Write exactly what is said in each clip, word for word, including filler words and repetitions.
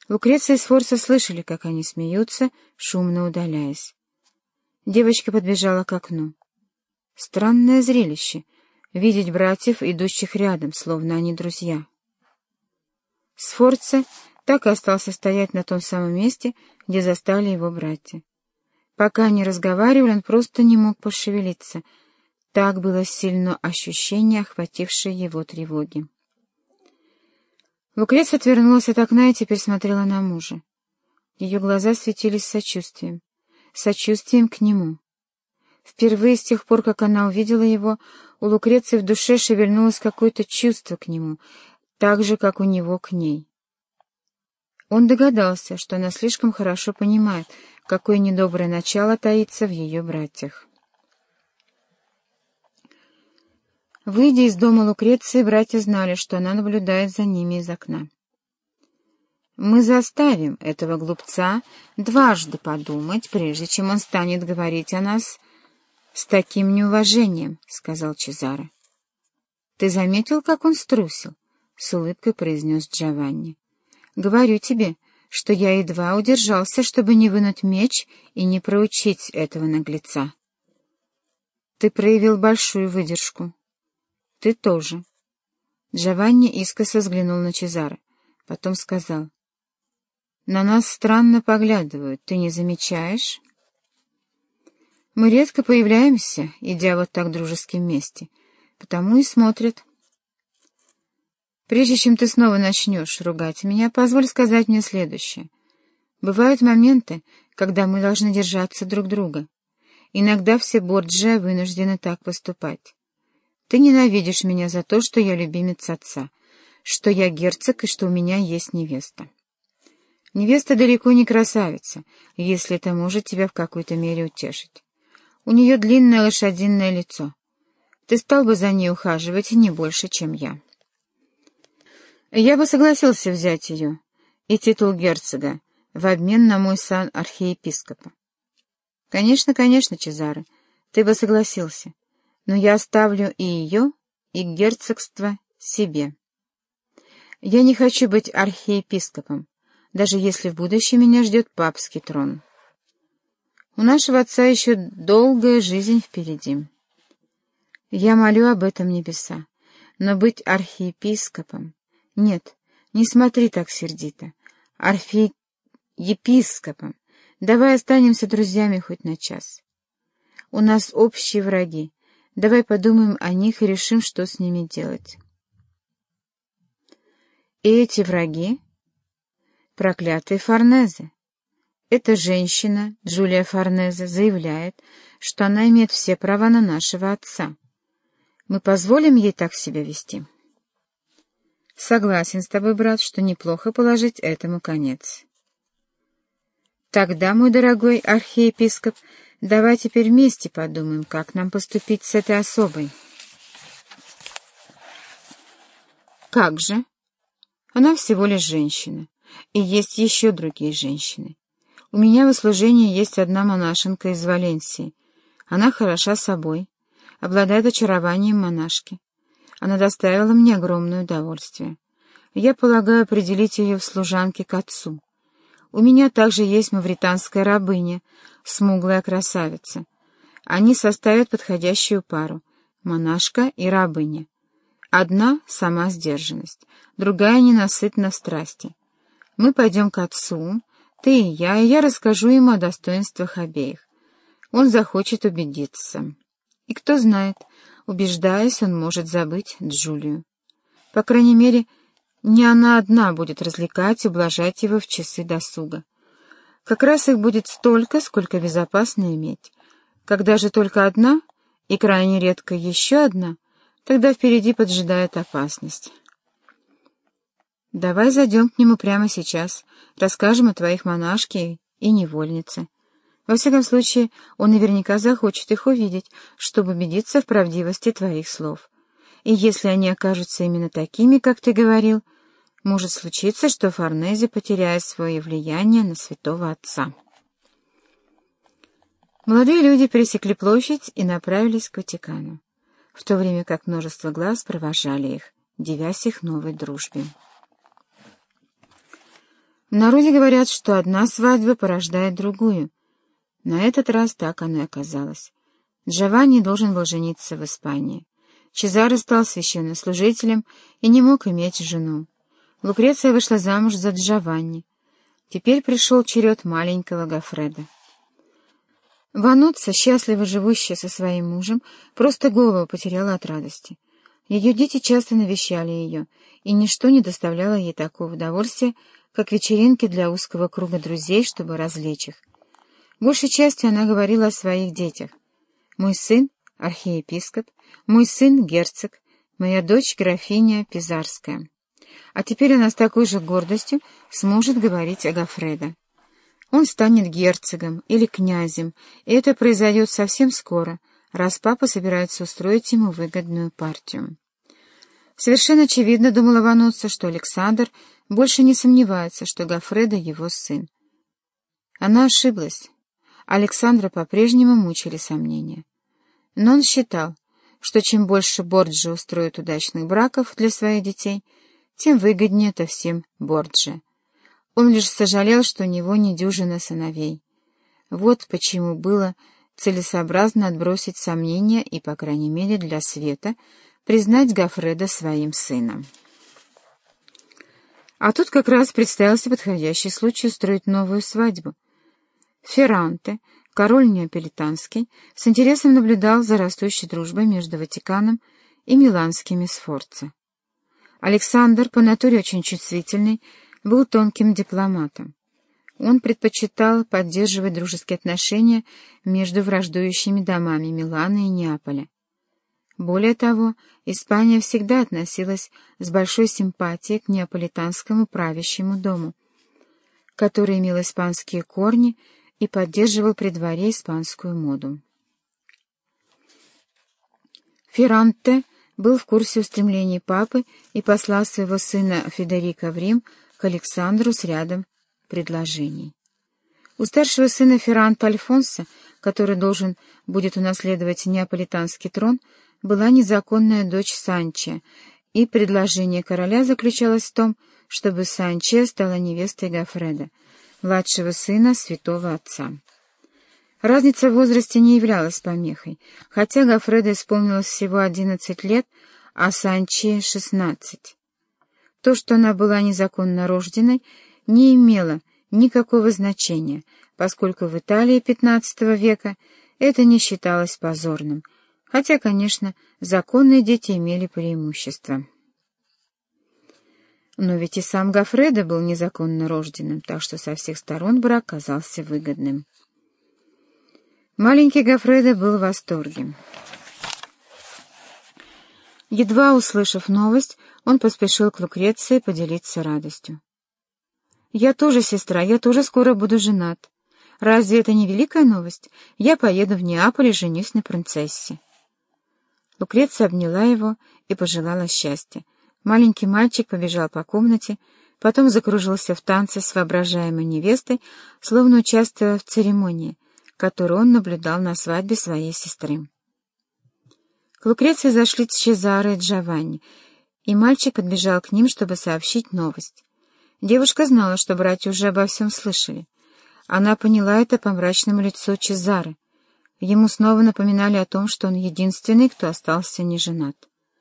Лукреция и Сфорца слышали, как они смеются, шумно удаляясь. Девочка подбежала к окну. Странное зрелище — видеть братьев, идущих рядом, словно они друзья. Сфорца так и остался стоять на том самом месте, где застали его братья. Пока они разговаривали, он просто не мог пошевелиться. Так было сильно ощущение, охватившее его тревоги. Лукреция отвернулась от окна и теперь смотрела на мужа. Ее глаза светились сочувствием, сочувствием к нему. Впервые с тех пор, как она увидела его, у Лукреции в душе шевельнулось какое-то чувство к нему, так же, как у него к ней. Он догадался, что она слишком хорошо понимает, какое недоброе начало таится в ее братьях. Выйдя из дома Лукреции, братья знали, что она наблюдает за ними из окна. «Мы заставим этого глупца дважды подумать, прежде чем он станет говорить о нас с таким неуважением», — сказал Чезаро. «Ты заметил, как он струсил?» — с улыбкой произнес Джованни. «Говорю тебе, что я едва удержался, чтобы не вынуть меч и не проучить этого наглеца. Ты проявил большую выдержку. Ты тоже». Джованни искоса взглянул на Чезаро, потом сказал: «На нас странно поглядывают, ты не замечаешь? Мы редко появляемся, идя вот так дружески вместе, потому и смотрят. Прежде чем ты снова начнешь ругать меня, позволь сказать мне следующее. Бывают моменты, когда мы должны держаться друг друга. Иногда все Борджиа вынуждены так поступать. Ты ненавидишь меня за то, что я любимец отца, что я герцог и что у меня есть невеста. Невеста далеко не красавица, если это может тебя в какой-то мере утешить. У нее длинное лошадиное лицо. Ты стал бы за ней ухаживать не больше, чем я. Я бы согласился взять ее и титул герцога в обмен на мой сан архиепископа. Конечно, конечно, Чезаро, ты бы согласился, но я оставлю и ее, и герцогство себе. Я не хочу быть архиепископом, даже если в будущем меня ждет папский трон. У нашего отца еще долгая жизнь впереди. Я молю об этом небеса, но быть архиепископом... Нет, не смотри так сердито. Архиепископом. Давай останемся друзьями хоть на час. У нас общие враги. Давай подумаем о них и решим, что с ними делать. И эти враги — проклятые Форнезе. Эта женщина, Джулия Форнезе, заявляет, что она имеет все права на нашего отца. Мы позволим ей так себя вести? Согласен с тобой, брат, что неплохо положить этому конец. Тогда, мой дорогой архиепископ, давай теперь вместе подумаем, как нам поступить с этой особой. Как же? Она всего лишь женщина, и есть еще другие женщины. У меня в услужении есть одна монашенка из Валенсии. Она хороша собой, обладает очарованием монашки. Она доставила мне огромное удовольствие. Я полагаю определить ее в служанке к отцу. У меня также есть мавританская рабыня, смуглая красавица. Они составят подходящую пару — монашка и рабыня. Одна — сама сдержанность, другая — ненасытна в страсти. Мы пойдем к отцу, ты и я, и я расскажу ему о достоинствах обеих. Он захочет убедиться. И кто знает, убеждаясь, он может забыть Джулию. По крайней мере, не она одна будет развлекать и ублажать его в часы досуга. Как раз их будет столько, сколько безопасно иметь. Когда же только одна, и крайне редко еще одна, тогда впереди поджидает опасность. Давай зайдем к нему прямо сейчас, расскажем о твоих монашке и невольнице. Во всяком случае, он наверняка захочет их увидеть, чтобы убедиться в правдивости твоих слов. И если они окажутся именно такими, как ты говорил, может случиться, что Форнезе потеряет свое влияние на святого отца. Молодые люди пересекли площадь и направились к Ватикану, в то время как множество глаз провожали их, дивясь их новой дружбе. В народе говорят, что одна свадьба порождает другую. На этот раз так оно и оказалось. Джованни должен был жениться в Испании. Чезаре стал священнослужителем и не мог иметь жену. Лукреция вышла замуж за Джованни. Теперь пришел черед маленького Гоффредо. Вануцци, счастливо живущая со своим мужем, просто голову потеряла от радости. Ее дети часто навещали ее, и ничто не доставляло ей такого удовольствия, как вечеринки для узкого круга друзей, чтобы развлечь их. Большей частью она говорила о своих детях. «Мой сын — архиепископ, мой сын — герцог, моя дочь — графиня Пизарская». А теперь она с такой же гордостью сможет говорить о Гоффредо. Он станет герцогом или князем, и это произойдет совсем скоро, раз папа собирается устроить ему выгодную партию. Совершенно очевидно, думала Вануцци, что Александр больше не сомневается, что Гоффредо его сын. Она ошиблась. Александра по-прежнему мучили сомнения. Но он считал, что чем больше Борджиа устроит удачных браков для своих детей, тем выгоднее это всем Борджиа. Он лишь сожалел, что у него не дюжина сыновей. Вот почему было целесообразно отбросить сомнения и, по крайней мере, для Света, признать Гоффредо своим сыном. А тут как раз представился подходящий случай устроить новую свадьбу. Ферранте, король неаполитанский, с интересом наблюдал за растущей дружбой между Ватиканом и миланскими Сфорца. Александр, по натуре очень чувствительный, был тонким дипломатом. Он предпочитал поддерживать дружеские отношения между враждующими домами Милана и Неаполя. Более того, Испания всегда относилась с большой симпатией к неаполитанскому правящему дому, который имел испанские корни и поддерживал при дворе испанскую моду. Ферранте был в курсе устремлений папы и послал своего сына Федерико в Рим к Александру с рядом предложений. У старшего сына Ферранте Альфонсо, который должен будет унаследовать неаполитанский трон, была незаконная дочь Санчо, и предложение короля заключалось в том, чтобы Санчо стала невестой Гоффредо, младшего сына святого отца. Разница в возрасте не являлась помехой, хотя Гоффредо исполнилось всего одиннадцать лет, а Санчо — шестнадцать. То, что она была незаконно рожденной, не имело никакого значения, поскольку в Италии пятнадцатого века это не считалось позорным, хотя, конечно, законные дети имели преимущество. Но ведь и сам Гоффредо был незаконно рожденным, так что со всех сторон брак казался выгодным. Маленький Гоффредо был в восторге. Едва услышав новость, он поспешил к Лукреции поделиться радостью. «Я тоже, сестра, я тоже скоро буду женат. Разве это не великая новость? Я поеду в Неаполь и женюсь на принцессе». Лукреция обняла его и пожелала счастья. Маленький мальчик побежал по комнате, потом закружился в танце с воображаемой невестой, словно участвуя в церемонии, которую он наблюдал на свадьбе своей сестры. К Лукреции зашли Чезаре и Джованни, и мальчик подбежал к ним, чтобы сообщить новость. Девушка знала, что братья уже обо всем слышали. Она поняла это по мрачному лицу Чезаре. Ему снова напоминали о том, что он единственный, кто остался не женат.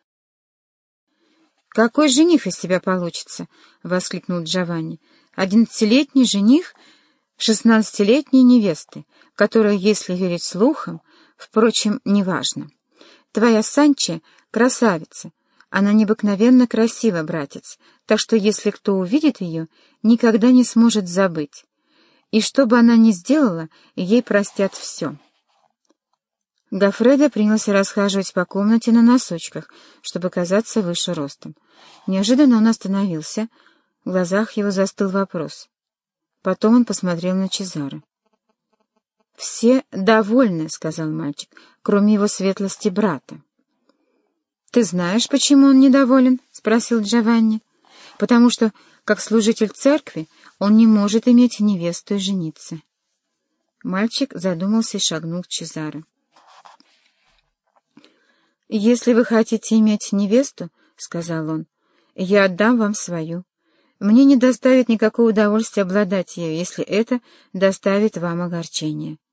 «Какой жених из тебя получится?» — воскликнул Джованни. «Одиннадцатилетний жених шестнадцатилетней невесты, которая, если верить слухам, впрочем, неважно. Твоя Санчо — красавица. Она необыкновенно красива, братец, так что если кто увидит ее, никогда не сможет забыть. И что бы она ни сделала, ей простят все». Гоффредо принялся расхаживать по комнате на носочках, чтобы казаться выше ростом. Неожиданно он остановился, в глазах его застыл вопрос. Потом он посмотрел на Чезаре. «Все довольны», — сказал мальчик, — «кроме его светлости брата». «Ты знаешь, почему он недоволен?» — спросил Джованни. «Потому что, как служитель церкви, он не может иметь невесту и жениться». Мальчик задумался и шагнул к Чезаре. «Если вы хотите иметь невесту, — сказал он, — я отдам вам свою. Мне не доставит никакого удовольствия обладать ею, если это доставит вам огорчение.